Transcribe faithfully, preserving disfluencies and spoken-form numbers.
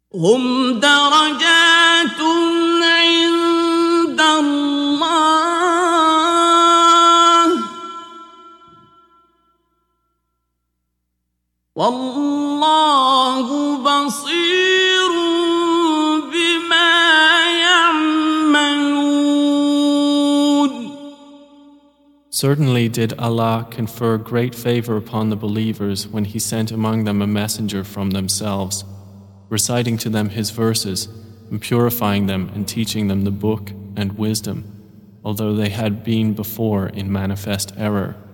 هم درجات عند الله والله بصير بما يعملون. Certainly did Allah confer great favor upon the believers when He sent among them a messenger from themselves, reciting to them His verses, and purifying them and teaching them the book and wisdom, although they had been before in manifest error.